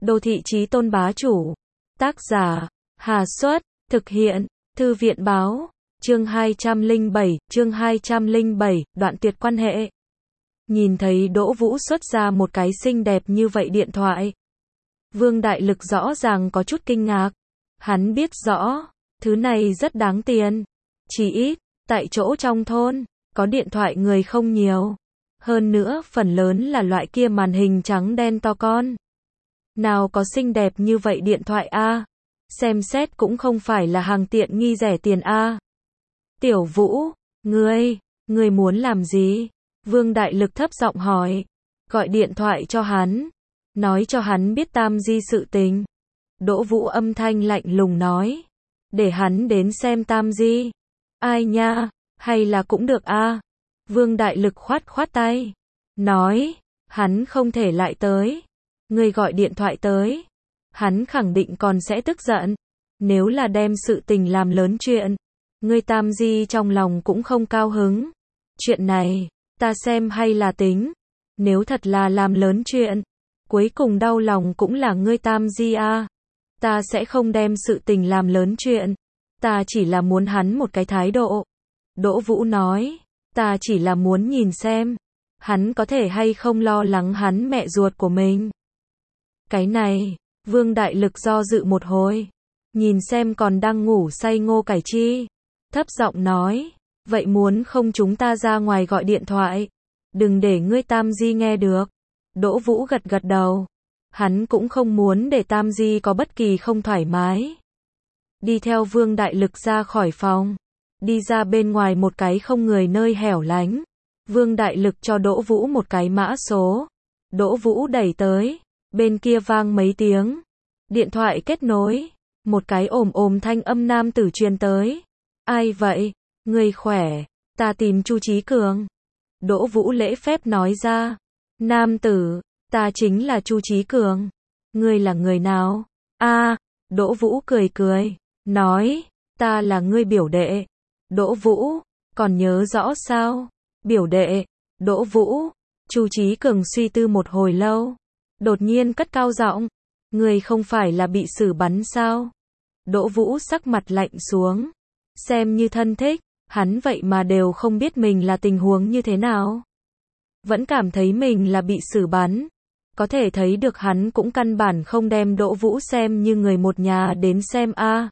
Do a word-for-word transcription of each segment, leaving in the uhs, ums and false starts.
Đô thị chí tôn bá chủ. Tác giả, Hà Xuất, thực hiện, Thư viện báo, chương hai trăm lẻ bảy, chương hai trăm lẻ bảy, đoạn tuyệt quan hệ. Nhìn thấy Đỗ Vũ xuất ra một cái xinh đẹp như vậy điện thoại. Vương Đại Lực rõ ràng có chút kinh ngạc. Hắn biết rõ, thứ này rất đáng tiền. Chỉ ít, tại chỗ trong thôn, có điện thoại người không nhiều. Hơn nữa, phần lớn là loại kia màn hình trắng đen to con. Nào có xinh đẹp như vậy điện thoại a? Xem xét cũng không phải là hàng tiện nghi rẻ tiền a. Tiểu Vũ, ngươi, ngươi muốn làm gì? Vương Đại Lực thấp giọng hỏi. Gọi điện thoại cho hắn. Nói cho hắn biết Tam Di sự tình. Đỗ Vũ âm thanh lạnh lùng nói. Để hắn đến xem Tam Di. Ai nha, hay là cũng được a. Vương Đại Lực khoát khoát tay. Nói, hắn không thể lại tới. Ngươi gọi điện thoại tới. Hắn khẳng định còn sẽ tức giận. Nếu là đem sự tình làm lớn chuyện. Ngươi Tam Di trong lòng cũng không cao hứng. Chuyện này, ta xem hay là tính. Nếu thật là làm lớn chuyện. Cuối cùng đau lòng cũng là ngươi Tam Di a. Ta sẽ không đem sự tình làm lớn chuyện. Ta chỉ là muốn hắn một cái thái độ. Đỗ Vũ nói. Ta chỉ là muốn nhìn xem. Hắn có thể hay không lo lắng hắn mẹ ruột của mình. Cái này, Vương Đại Lực do dự một hồi. Nhìn xem còn đang ngủ say Ngô Cải Chi. Thấp giọng nói. Vậy muốn không chúng ta ra ngoài gọi điện thoại. Đừng để ngươi Tam Di nghe được. Đỗ Vũ gật gật đầu. Hắn cũng không muốn để Tam Di có bất kỳ không thoải mái. Đi theo Vương Đại Lực ra khỏi phòng. Đi ra bên ngoài một cái không người nơi hẻo lánh. Vương Đại Lực cho Đỗ Vũ một cái mã số. Đỗ Vũ đẩy tới. Bên kia vang mấy tiếng. Điện thoại kết nối. Một cái ồm ồm thanh âm nam tử truyền tới. Ai vậy? Người khỏe. Ta tìm Chu Chí Cường. Đỗ Vũ lễ phép nói ra. Nam tử, ta chính là Chu Chí Cường. Ngươi là người nào? A, Đỗ Vũ cười cười. Nói, ta là ngươi biểu đệ. Đỗ Vũ, còn nhớ rõ sao? Biểu đệ. Đỗ Vũ. Chu Chí Cường suy tư một hồi lâu. Đột nhiên cất cao giọng. Ngươi không phải là bị xử bắn sao? Đỗ Vũ sắc mặt lạnh xuống. Xem như thân thích, hắn vậy mà đều không biết mình là tình huống như thế nào. Vẫn cảm thấy mình là bị xử bắn. Có thể thấy được hắn cũng căn bản không đem Đỗ Vũ xem như người một nhà đến xem a. À.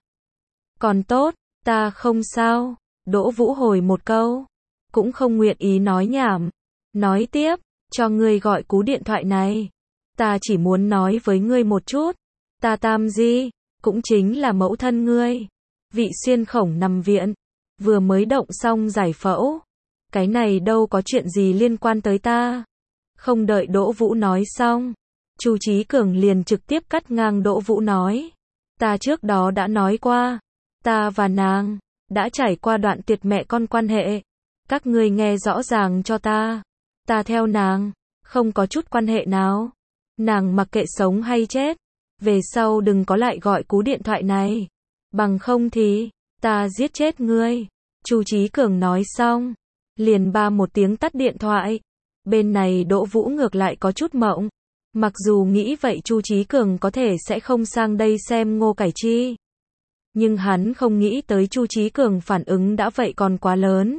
Còn tốt, ta không sao. Đỗ Vũ hồi một câu. Cũng không nguyện ý nói nhảm. Nói tiếp, cho ngươi gọi cú điện thoại này. Ta chỉ muốn nói với ngươi một chút. Ta Tam Di, cũng chính là mẫu thân ngươi. Vị xuyên khổng nằm viện. Vừa mới động xong giải phẫu. Cái này đâu có chuyện gì liên quan tới ta. Không đợi Đỗ Vũ nói xong. Chu Chí Cường liền trực tiếp cắt ngang Đỗ Vũ nói. Ta trước đó đã nói qua. Ta và nàng đã trải qua đoạn tuyệt mẹ con quan hệ. Các ngươi nghe rõ ràng cho ta. Ta theo nàng không có chút quan hệ nào. Nàng mặc kệ sống hay chết. Về sau đừng có lại gọi cú điện thoại này. Bằng không thì ta giết chết ngươi. Chu Chí Cường nói xong. Liền ba một tiếng tắt điện thoại. Bên này Đỗ Vũ ngược lại có chút mộng. Mặc dù nghĩ vậy Chu Chí Cường có thể sẽ không sang đây xem Ngô Cải Chi. Nhưng hắn không nghĩ tới Chu Chí Cường phản ứng đã vậy còn quá lớn.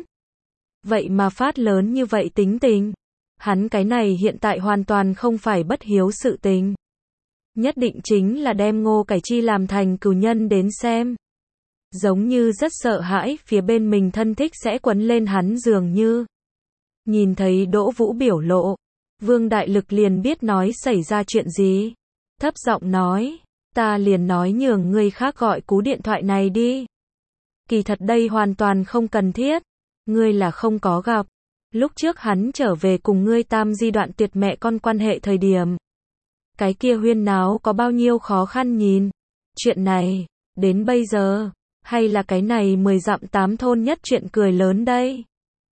Vậy mà phát lớn như vậy tính tình. Hắn cái này hiện tại hoàn toàn không phải bất hiếu sự tình. Nhất định chính là đem Ngô Cải Chi làm thành cừu nhân đến xem. Giống như rất sợ hãi phía bên mình thân thích sẽ quấn lên hắn dường như. Nhìn thấy Đỗ Vũ biểu lộ. Vương Đại Lực liền biết nói xảy ra chuyện gì. Thấp giọng nói. Ta liền nói nhường người khác gọi cú điện thoại này đi. Kỳ thật đây hoàn toàn không cần thiết. Ngươi là không có gặp. Lúc trước hắn trở về cùng ngươi Tam Di đoạn tuyệt mẹ con quan hệ thời điểm. Cái kia huyên náo có bao nhiêu khó khăn nhìn. Chuyện này, đến bây giờ, hay là cái này mười dặm tám thôn nhất chuyện cười lớn đây.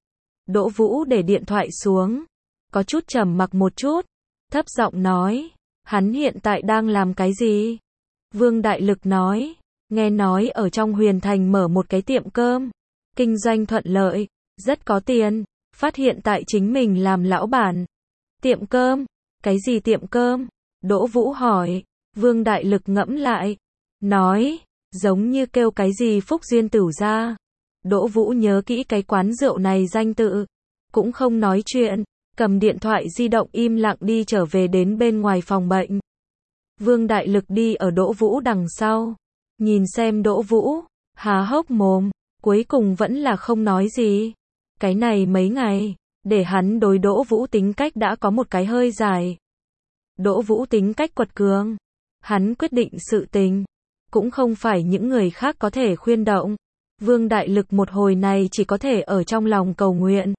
Đỗ Vũ để điện thoại xuống. Có chút trầm mặc một chút. Thấp giọng nói. Hắn hiện tại đang làm cái gì? Vương Đại Lực nói. Nghe nói ở trong Huyền Thành mở một cái tiệm cơm. Kinh doanh thuận lợi. Rất có tiền. Phát hiện tại chính mình làm lão bản. Tiệm cơm? Cái gì tiệm cơm? Đỗ Vũ hỏi. Vương Đại Lực ngẫm lại, nói, giống như kêu cái gì Phúc Duyên Tửu ra. Đỗ Vũ nhớ kỹ cái quán rượu này danh tự, cũng không nói chuyện, cầm điện thoại di động im lặng đi trở về đến bên ngoài phòng bệnh. Vương Đại Lực đi ở Đỗ Vũ đằng sau, nhìn xem Đỗ Vũ, há hốc mồm, cuối cùng vẫn là không nói gì. Cái này mấy ngày, để hắn đối Đỗ Vũ tính cách đã có một cái hơi dài. Đỗ Vũ tính cách quật cường, hắn quyết định sự tình, cũng không phải những người khác có thể khuyên động. Vương Đại Lực một hồi này chỉ có thể ở trong lòng cầu nguyện.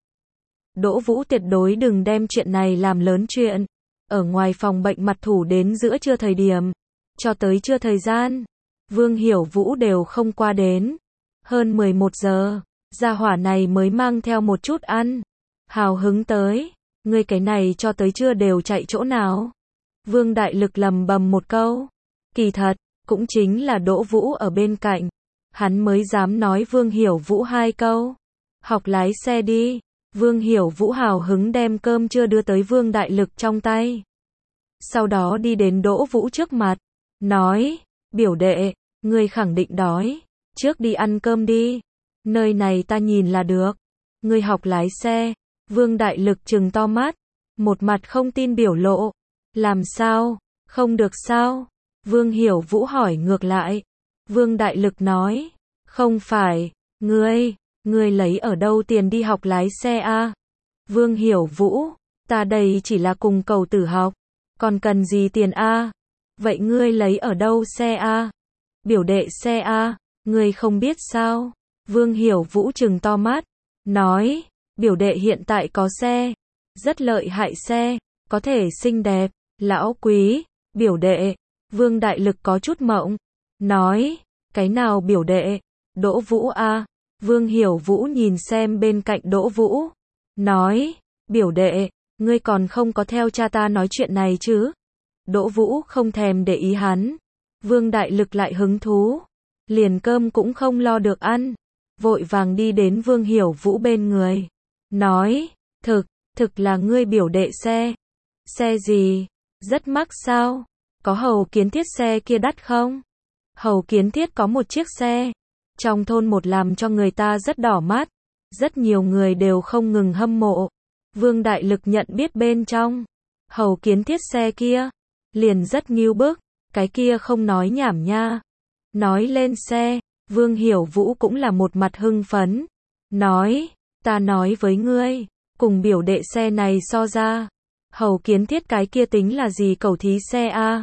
Đỗ Vũ tuyệt đối đừng đem chuyện này làm lớn chuyện. Ở ngoài phòng bệnh mặt thủ đến giữa trưa thời điểm, cho tới trưa thời gian, Vương Hiểu Vũ đều không qua đến. Hơn mười một giờ, gia hỏa này mới mang theo một chút ăn. Hào hứng tới, ngươi cái này cho tới trưa đều chạy chỗ nào? Vương Đại Lực lầm bầm một câu. Kỳ thật, cũng chính là Đỗ Vũ ở bên cạnh. Hắn mới dám nói Vương Hiểu Vũ hai câu. Học lái xe đi. Vương Hiểu Vũ hào hứng đem cơm trưa đưa tới Vương Đại Lực trong tay. Sau đó đi đến Đỗ Vũ trước mặt. Nói, biểu đệ, ngươi khẳng định đói. Trước đi ăn cơm đi. Nơi này ta nhìn là được. Ngươi học lái xe. Vương Đại Lực trừng to mắt. Một mặt không tin biểu lộ. Làm sao? Không được sao? Vương Hiểu Vũ hỏi ngược lại. Vương Đại Lực nói. Không phải. Ngươi, ngươi lấy ở đâu tiền đi học lái xe a? Vương Hiểu Vũ. Ta đây chỉ là cùng cầu tử học. Còn cần gì tiền a? Vậy ngươi lấy ở đâu xe a? Biểu đệ xe a? Ngươi không biết sao? Vương Hiểu Vũ trừng to mắt. Nói. Biểu đệ hiện tại có xe. Rất lợi hại xe. Có thể xinh đẹp. Lão quý. Biểu đệ. Vương Đại Lực có chút mộng. Nói. Cái nào biểu đệ? Đỗ Vũ a? Vương Hiểu Vũ nhìn xem bên cạnh Đỗ Vũ. Nói. Biểu đệ. Ngươi còn không có theo cha ta nói chuyện này chứ? Đỗ Vũ không thèm để ý hắn. Vương Đại Lực lại hứng thú. Liền cơm cũng không lo được ăn. Vội vàng đi đến Vương Hiểu Vũ bên người. Nói. Thực, thực là ngươi biểu đệ xe. Xe gì? Rất mắc sao? Có Hầu Kiến Thiết xe kia đắt không? Hầu Kiến Thiết có một chiếc xe. Trong thôn một làm cho người ta rất đỏ mắt. Rất nhiều người đều không ngừng hâm mộ. Vương Đại Lực nhận biết bên trong. Hầu Kiến Thiết xe kia. Liền rất nghiêu bức. Cái kia không nói nhảm nha. Nói lên xe. Vương Hiểu Vũ cũng là một mặt hưng phấn. Nói. Ta nói với ngươi. Cùng biểu đệ xe này so ra. Hầu Kiến Thiết cái kia tính là gì cầu thí xe a?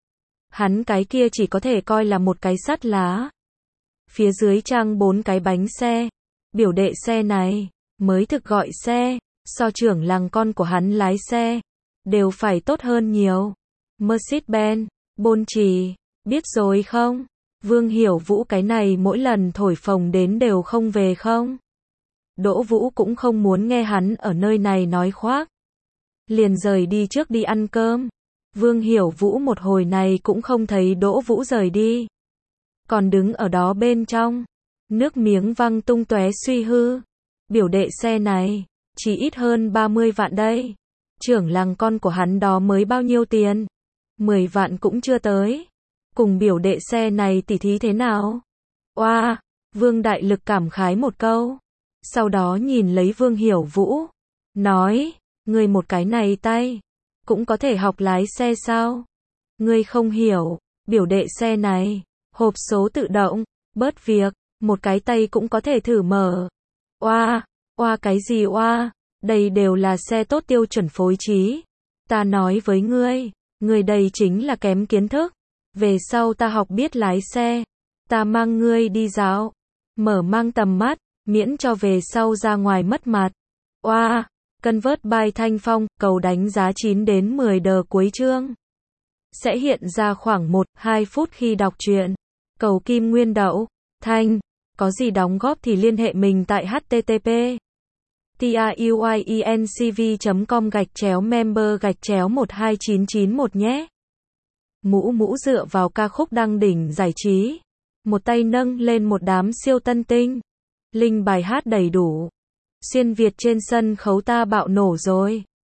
Hắn cái kia chỉ có thể coi là một cái sắt lá. Phía dưới trang bốn cái bánh xe. Biểu đệ xe này, mới thực gọi xe, so trưởng làng con của hắn lái xe, đều phải tốt hơn nhiều. Mercedes-Benz, Bôn Trì, biết rồi không? Vương Hiểu Vũ cái này mỗi lần thổi phồng đến đều không về không? Đỗ Vũ cũng không muốn nghe hắn ở nơi này nói khoác. Liền rời đi trước đi ăn cơm. Vương Hiểu Vũ một hồi này cũng không thấy Đỗ Vũ rời đi. Còn đứng ở đó bên trong. Nước miếng văng tung tóe suy hư. Biểu đệ xe này, chỉ ít hơn ba mươi vạn đây. Trưởng làng con của hắn đó mới bao nhiêu tiền? mười vạn cũng chưa tới. Cùng biểu đệ xe này tỉ thí thế nào? Oa, wow, Vương Đại Lực cảm khái một câu. Sau đó nhìn lấy Vương Hiểu Vũ. Nói, ngươi một cái này tay, cũng có thể học lái xe sao? Ngươi không hiểu, biểu đệ xe này, hộp số tự động, bớt việc, một cái tay cũng có thể thử mở. Oa, oa cái gì oa, đây đều là xe tốt tiêu chuẩn phối trí. Ta nói với ngươi, ngươi đây chính là kém kiến thức. Về sau ta học biết lái xe, ta mang ngươi đi dạo, mở mang tầm mắt, miễn cho về sau ra ngoài mất mặt. Oa, Convert by Thanh Phong, cầu đánh giá chín đến mười đờ cuối chương. Sẽ hiện ra khoảng một đến hai phút khi đọc truyện. Cầu Kim Nguyên Đậu, Thanh, có gì đóng góp thì liên hệ mình tại http truyencv chấm com gạch chéo member gạch chéo một hai chín chín một nhé. Mũ mũ dựa vào ca khúc đăng đỉnh giải trí. Một tay nâng lên một đám siêu tân tinh. Linh bài hát đầy đủ. Xuyên Việt trên sân khấu ta bạo nổ rồi.